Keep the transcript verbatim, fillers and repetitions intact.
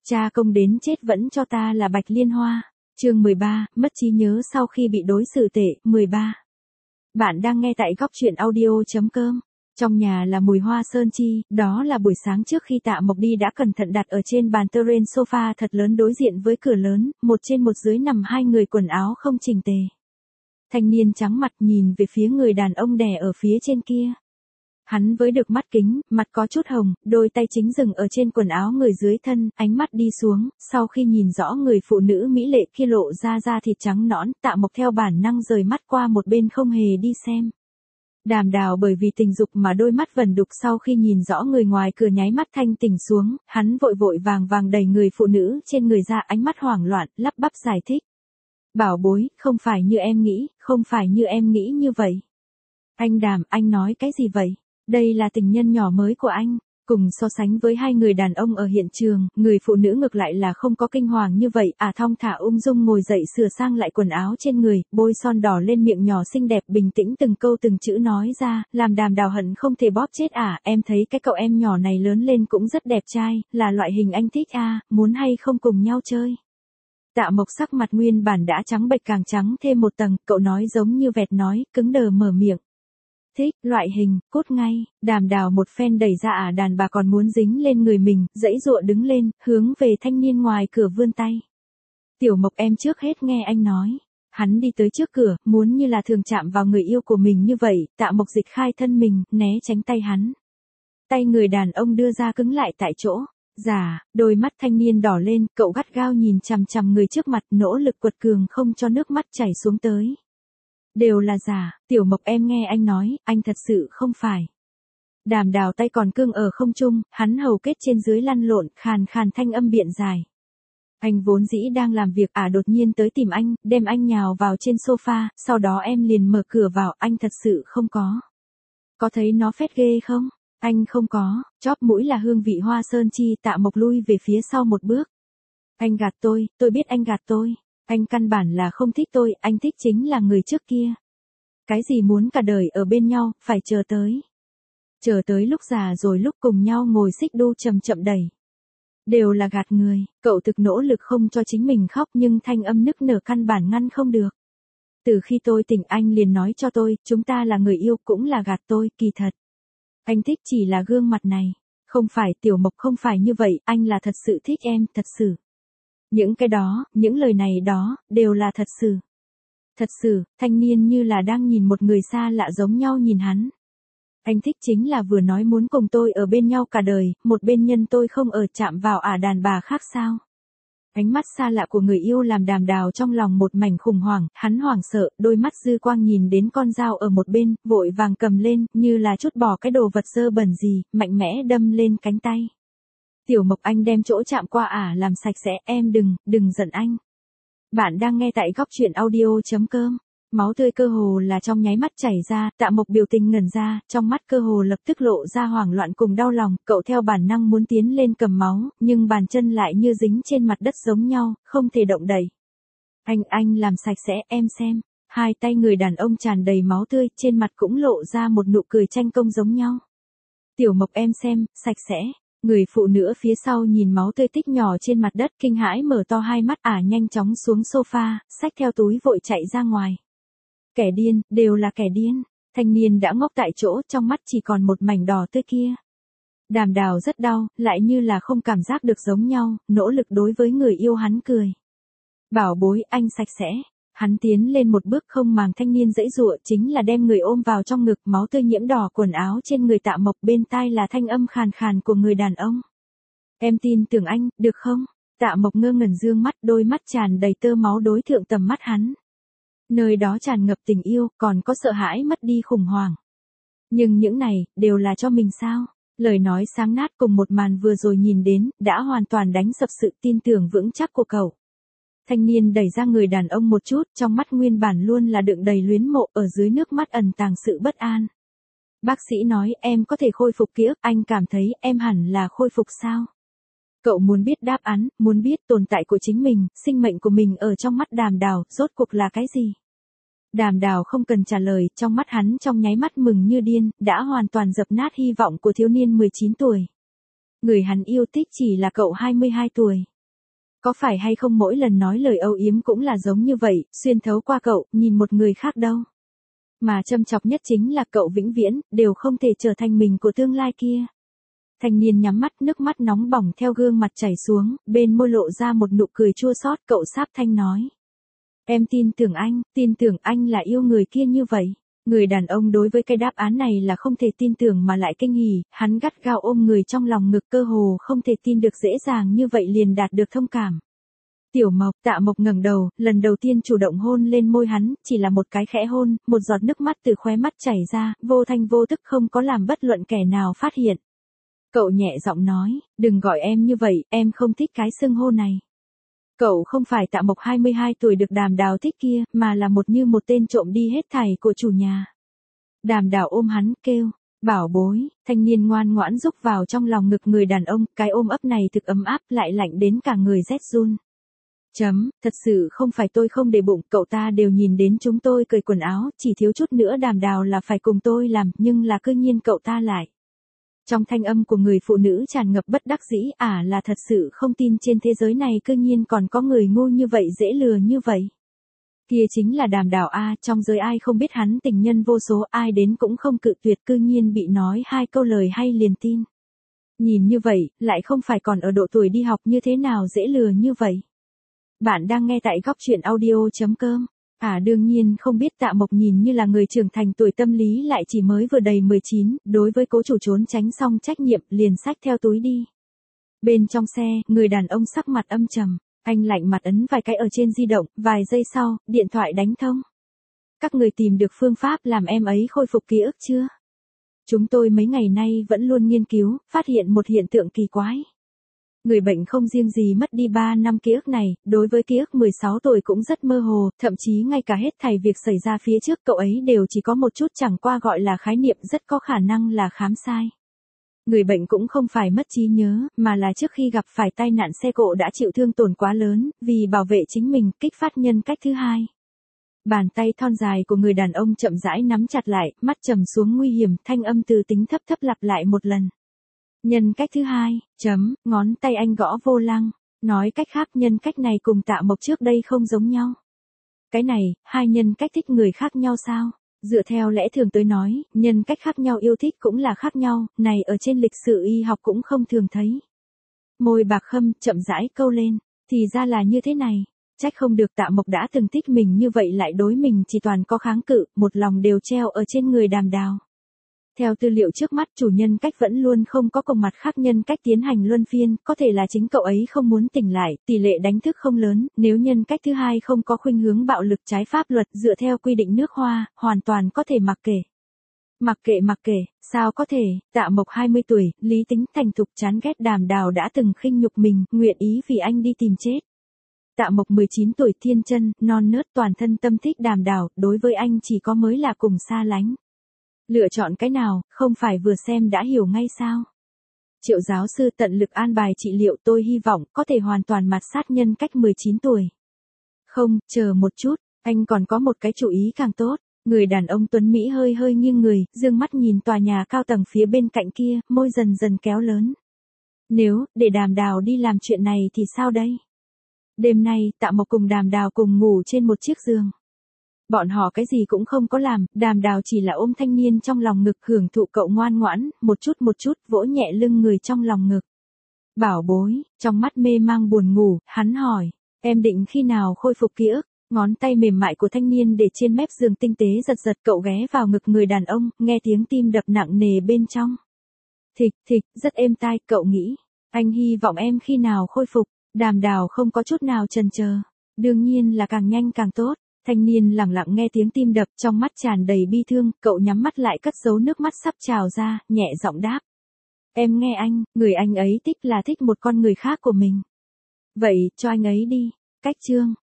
Cha công đến chết vẫn cho ta là bạch liên hoa. Chương mười ba, mất trí nhớ sau khi bị đối xử tệ. Mười ba. Bạn đang nghe tại góc truyện audio chấm com. Trong nhà là mùi hoa sơn chi, đó là buổi sáng trước khi Tạ Mộc đi đã cẩn thận đặt ở trên bàn terrain sofa thật lớn đối diện với cửa lớn, một trên một dưới nằm hai người quần áo không chỉnh tề. Thanh niên trắng mặt nhìn về phía người đàn ông đè ở phía trên kia. Hắn với được mắt kính, mặt có chút hồng, đôi tay chính dừng ở trên quần áo người dưới thân, ánh mắt đi xuống, sau khi nhìn rõ người phụ nữ mỹ lệ kia lộ ra da thịt trắng nõn, Tạ Mộc theo bản năng rời mắt qua một bên không hề đi xem. Đàm Đào bởi vì tình dục mà đôi mắt vẩn đục sau khi nhìn rõ người ngoài cửa nháy mắt thanh tỉnh xuống, hắn vội vội vàng vàng đẩy người phụ nữ trên người ra, ánh mắt hoảng loạn, lắp bắp giải thích. Bảo bối, không phải như em nghĩ, không phải như em nghĩ như vậy. Anh Đàm, anh nói cái gì vậy? Đây là tình nhân nhỏ mới của anh. Cùng so sánh với hai người đàn ông ở hiện trường, người phụ nữ ngược lại là không có kinh hoàng như vậy, à thong thả ung dung ngồi dậy sửa sang lại quần áo trên người, bôi son đỏ lên miệng nhỏ xinh đẹp, bình tĩnh từng câu từng chữ nói ra, làm Đàm Đào hận không thể bóp chết à, em thấy cái cậu em nhỏ này lớn lên cũng rất đẹp trai, là loại hình anh thích à, muốn hay không cùng nhau chơi. Tạ Mộc sắc mặt nguyên bản đã trắng bệch càng trắng thêm một tầng, cậu nói giống như vẹt nói, cứng đờ mở miệng. Thích, loại hình, cốt ngay, Đàm Đào một phen đẩy ra ả đàn bà còn muốn dính lên người mình, dãy dụa đứng lên, hướng về thanh niên ngoài cửa vươn tay. Tiểu Mộc em trước hết nghe anh nói. Hắn đi tới trước cửa, muốn như là thường chạm vào người yêu của mình như vậy, Tạ Mộc dịch khai thân mình, né tránh tay hắn. Tay người đàn ông đưa ra cứng lại tại chỗ. Dạ, đôi mắt thanh niên đỏ lên, cậu gắt gao nhìn chằm chằm người trước mặt, nỗ lực quật cường không cho nước mắt chảy xuống tới. Đều là giả, Tiểu Mộc em nghe anh nói, anh thật sự không phải. Đàm Đào tay còn cương ở không trung, hắn hầu kết trên dưới lăn lộn, khàn khàn thanh âm biện dài. Anh vốn dĩ đang làm việc, à đột nhiên tới tìm anh, đem anh nhào vào trên sofa, sau đó em liền mở cửa vào, anh thật sự không có. Có thấy nó phết ghê không? Anh không có, chóp mũi là hương vị hoa sơn chi, Tạ Mộc lui về phía sau một bước. Anh gạt tôi, tôi biết anh gạt tôi. Anh căn bản là không thích tôi, anh thích chính là người trước kia. Cái gì muốn cả đời ở bên nhau, phải chờ tới. Chờ tới lúc già rồi lúc cùng nhau ngồi xích đu chậm chậm đẩy. Đều là gạt người, cậu thực nỗ lực không cho chính mình khóc nhưng thanh âm nức nở căn bản ngăn không được. Từ khi tôi tỉnh anh liền nói cho tôi, chúng ta là người yêu cũng là gạt tôi, kỳ thật. Anh thích chỉ là gương mặt này. Không phải Tiểu Mộc không phải như vậy, anh là thật sự thích em, thật sự. Những cái đó, những lời này đó, đều là thật sự. Thật sự, thanh niên như là đang nhìn một người xa lạ giống nhau nhìn hắn. Anh thích chính là vừa nói muốn cùng tôi ở bên nhau cả đời, một bên nhân tôi không ở chạm vào ả đàn bà khác sao. Ánh mắt xa lạ của người yêu làm Đàm Đào trong lòng một mảnh khủng hoảng, hắn hoảng sợ, đôi mắt dư quang nhìn đến con dao ở một bên, vội vàng cầm lên, như là chút bỏ cái đồ vật dơ bẩn gì, mạnh mẽ đâm lên cánh tay. Tiểu Mộc anh đem chỗ chạm qua ả làm sạch sẽ, em đừng, đừng giận anh. Bạn đang nghe tại góc truyện audio chấm com. Máu tươi cơ hồ là trong nháy mắt chảy ra, Tạ Mộc biểu tình ngẩn ra, trong mắt cơ hồ lập tức lộ ra hoảng loạn cùng đau lòng, cậu theo bản năng muốn tiến lên cầm máu, nhưng bàn chân lại như dính trên mặt đất giống nhau, không thể động đậy. Anh, anh làm sạch sẽ, em xem. Hai tay người đàn ông tràn đầy máu tươi, trên mặt cũng lộ ra một nụ cười tranh công giống nhau. Tiểu Mộc em xem, sạch sẽ. Người phụ nữ phía sau nhìn máu tươi tích nhỏ trên mặt đất kinh hãi mở to hai mắt ả nhanh chóng xuống sofa, xách theo túi vội chạy ra ngoài. Kẻ điên, đều là kẻ điên. Thanh niên đã ngốc tại chỗ, trong mắt chỉ còn một mảnh đỏ tươi kia. Đàm Đào rất đau, lại như là không cảm giác được giống nhau, nỗ lực đối với người yêu hắn cười. Bảo bối, anh sạch sẽ. Hắn tiến lên một bước không màng thanh niên dãy dụa, chính là đem người ôm vào trong ngực, máu tươi nhiễm đỏ quần áo trên người Tạ Mộc, bên tai là thanh âm khàn khàn của người đàn ông. Em tin tưởng anh, được không? Tạ Mộc ngơ ngẩn dương mắt, đôi mắt tràn đầy tơ máu đối thượng tầm mắt hắn. Nơi đó tràn ngập tình yêu, còn có sợ hãi mất đi khủng hoảng. Nhưng những này, đều là cho mình sao? Lời nói sáng nát cùng một màn vừa rồi nhìn đến, đã hoàn toàn đánh sập sự tin tưởng vững chắc của cậu. Thanh niên đẩy ra người đàn ông một chút, trong mắt nguyên bản luôn là đựng đầy luyến mộ, ở dưới nước mắt ẩn tàng sự bất an. Bác sĩ nói em có thể khôi phục ký ức, anh cảm thấy em hẳn là khôi phục sao? Cậu muốn biết đáp án, muốn biết tồn tại của chính mình, sinh mệnh của mình ở trong mắt Đàm Đào, rốt cuộc là cái gì? Đàm Đào không cần trả lời, trong mắt hắn trong nháy mắt mừng như điên, đã hoàn toàn dập nát hy vọng của thiếu niên mười chín tuổi. Người hắn yêu thích chỉ là cậu hai mươi hai tuổi. có phải hay không mỗi lần nói lời âu yếm cũng là giống như vậy, xuyên thấu qua cậu, nhìn một người khác đâu. Mà châm chọc nhất chính là cậu vĩnh viễn, đều không thể trở thành mình của tương lai kia. Thanh niên nhắm mắt, nước mắt nóng bỏng theo gương mặt chảy xuống, bên môi lộ ra một nụ cười chua xót, cậu sáp thanh nói. Em tin tưởng anh, tin tưởng anh là yêu người kia như vậy. Người đàn ông đối với cái đáp án này là không thể tin tưởng mà lại kinh hỉ, hắn gắt gao ôm người trong lòng ngực, cơ hồ không thể tin được dễ dàng như vậy liền đạt được thông cảm. Tiểu Mộc, Tạ Mộc ngẩng đầu, lần đầu tiên chủ động hôn lên môi hắn, chỉ là một cái khẽ hôn, một giọt nước mắt từ khóe mắt chảy ra, vô thanh vô tức không có làm bất luận kẻ nào phát hiện. Cậu nhẹ giọng nói, đừng gọi em như vậy, em không thích cái xưng hô này. Cậu không phải Tạ Mộc hai mươi hai tuổi được Đàm Đào thích kia, mà là một như một tên trộm đi hết thảy của chủ nhà. Đàm Đào ôm hắn, kêu, bảo bối, thanh niên ngoan ngoãn rúc vào trong lòng ngực người đàn ông, cái ôm ấp này thực ấm áp lại lạnh đến cả người rét run. Chấm, thật sự không phải tôi không để bụng, cậu ta đều nhìn đến chúng tôi cởi quần áo, chỉ thiếu chút nữa Đàm Đào là phải cùng tôi làm, nhưng là cư nhiên cậu ta lại. Trong thanh âm của người phụ nữ tràn ngập bất đắc dĩ, à là thật sự không tin trên thế giới này cư nhiên còn có người ngu như vậy, dễ lừa như vậy. Kia chính là Đàm Đào a, trong giới ai không biết hắn tình nhân vô số, ai đến cũng không cự tuyệt, cư nhiên bị nói hai câu lời hay liền tin. Nhìn như vậy, lại không phải còn ở độ tuổi đi học, như thế nào dễ lừa như vậy. Bạn đang nghe tại góc truyện audio.com. À đương nhiên không biết Tạ Mộc nhìn như là người trưởng thành, tuổi tâm lý lại chỉ mới vừa đầy mười chín, đối với cố chủ trốn tránh xong trách nhiệm, liền xách theo túi đi. Bên trong xe, người đàn ông sắc mặt âm trầm, anh lạnh mặt ấn vài cái ở trên di động, vài giây sau, điện thoại đánh thông. Các người tìm được phương pháp làm em ấy khôi phục ký ức chưa? Chúng tôi mấy ngày nay vẫn luôn nghiên cứu, phát hiện một hiện tượng kỳ quái. Người bệnh không riêng gì mất đi ba năm ký ức này, đối với ký ức mười sáu tuổi cũng rất mơ hồ, thậm chí ngay cả hết thảy việc xảy ra phía trước cậu ấy đều chỉ có một chút, chẳng qua gọi là khái niệm, rất có khả năng là khám sai. Người bệnh cũng không phải mất trí nhớ, mà là trước khi gặp phải tai nạn xe cộ đã chịu thương tổn quá lớn, vì bảo vệ chính mình, kích phát nhân cách thứ hai. Bàn tay thon dài của người đàn ông chậm rãi nắm chặt lại, mắt trầm xuống nguy hiểm, thanh âm từ tính thấp thấp lặp lại một lần. Nhân cách thứ hai, chấm, ngón tay anh gõ vô lăng, nói cách khác nhân cách này cùng Tạ Mộc trước đây không giống nhau. Cái này, hai nhân cách thích người khác nhau sao? Dựa theo lẽ thường tới nói, nhân cách khác nhau yêu thích cũng là khác nhau, này ở trên lịch sử y học cũng không thường thấy. Môi bạc khâm chậm rãi câu lên, thì ra là như thế này, trách không được Tạ Mộc đã từng thích mình như vậy lại đối mình chỉ toàn có kháng cự, một lòng đều treo ở trên người Đàm Đào. Theo tư liệu trước mắt, chủ nhân cách vẫn luôn không có cùng mặt khác nhân cách tiến hành luân phiên, có thể là chính cậu ấy không muốn tỉnh lại, tỷ lệ đánh thức không lớn, nếu nhân cách thứ hai không có khuynh hướng bạo lực trái pháp luật, dựa theo quy định nước Hoa, hoàn toàn có thể mặc kệ. Mặc kệ mặc kệ, sao có thể, Tạ Mộc hai mươi tuổi, lý tính thành thục, chán ghét Đàm Đào đã từng khinh nhục mình, nguyện ý vì anh đi tìm chết. Tạ Mộc mười chín tuổi, thiên chân, non nớt, toàn thân tâm thích Đàm Đào, đối với anh chỉ có mới là cùng xa lánh. Lựa chọn cái nào, không phải vừa xem đã hiểu ngay sao? Triệu giáo sư tận lực an bài trị liệu, tôi hy vọng có thể hoàn toàn mạt sát nhân cách mười chín tuổi. Không, chờ một chút, anh còn có một cái chủ ý càng tốt. Người đàn ông tuấn Mỹ hơi hơi nghiêng người, dương mắt nhìn tòa nhà cao tầng phía bên cạnh kia, môi dần dần kéo lớn. Nếu, để Đàm Đào đi làm chuyện này thì sao đây? Đêm nay, Tạ Mộc cùng Đàm Đào cùng ngủ trên một chiếc giường. Bọn họ cái gì cũng không có làm, Đàm Đào chỉ là ôm thanh niên trong lòng ngực, hưởng thụ cậu ngoan ngoãn, một chút một chút vỗ nhẹ lưng người trong lòng ngực. Bảo bối, trong mắt mê mang buồn ngủ, hắn hỏi, em định khi nào khôi phục ký ức? Ngón tay mềm mại của thanh niên để trên mép giường tinh tế giật giật, cậu ghé vào ngực người đàn ông, nghe tiếng tim đập nặng nề bên trong. Thịch thịch, rất êm tai, cậu nghĩ, anh hy vọng em khi nào khôi phục? Đàm Đào không có chút nào chần chờ, đương nhiên là càng nhanh càng tốt. Thanh niên lặng lặng nghe tiếng tim đập, trong mắt tràn đầy bi thương, cậu nhắm mắt lại cất giấu nước mắt sắp trào ra, nhẹ giọng đáp. Em nghe anh, người anh ấy thích là thích một con người khác của mình. Vậy, cho anh ấy đi. Cách chương.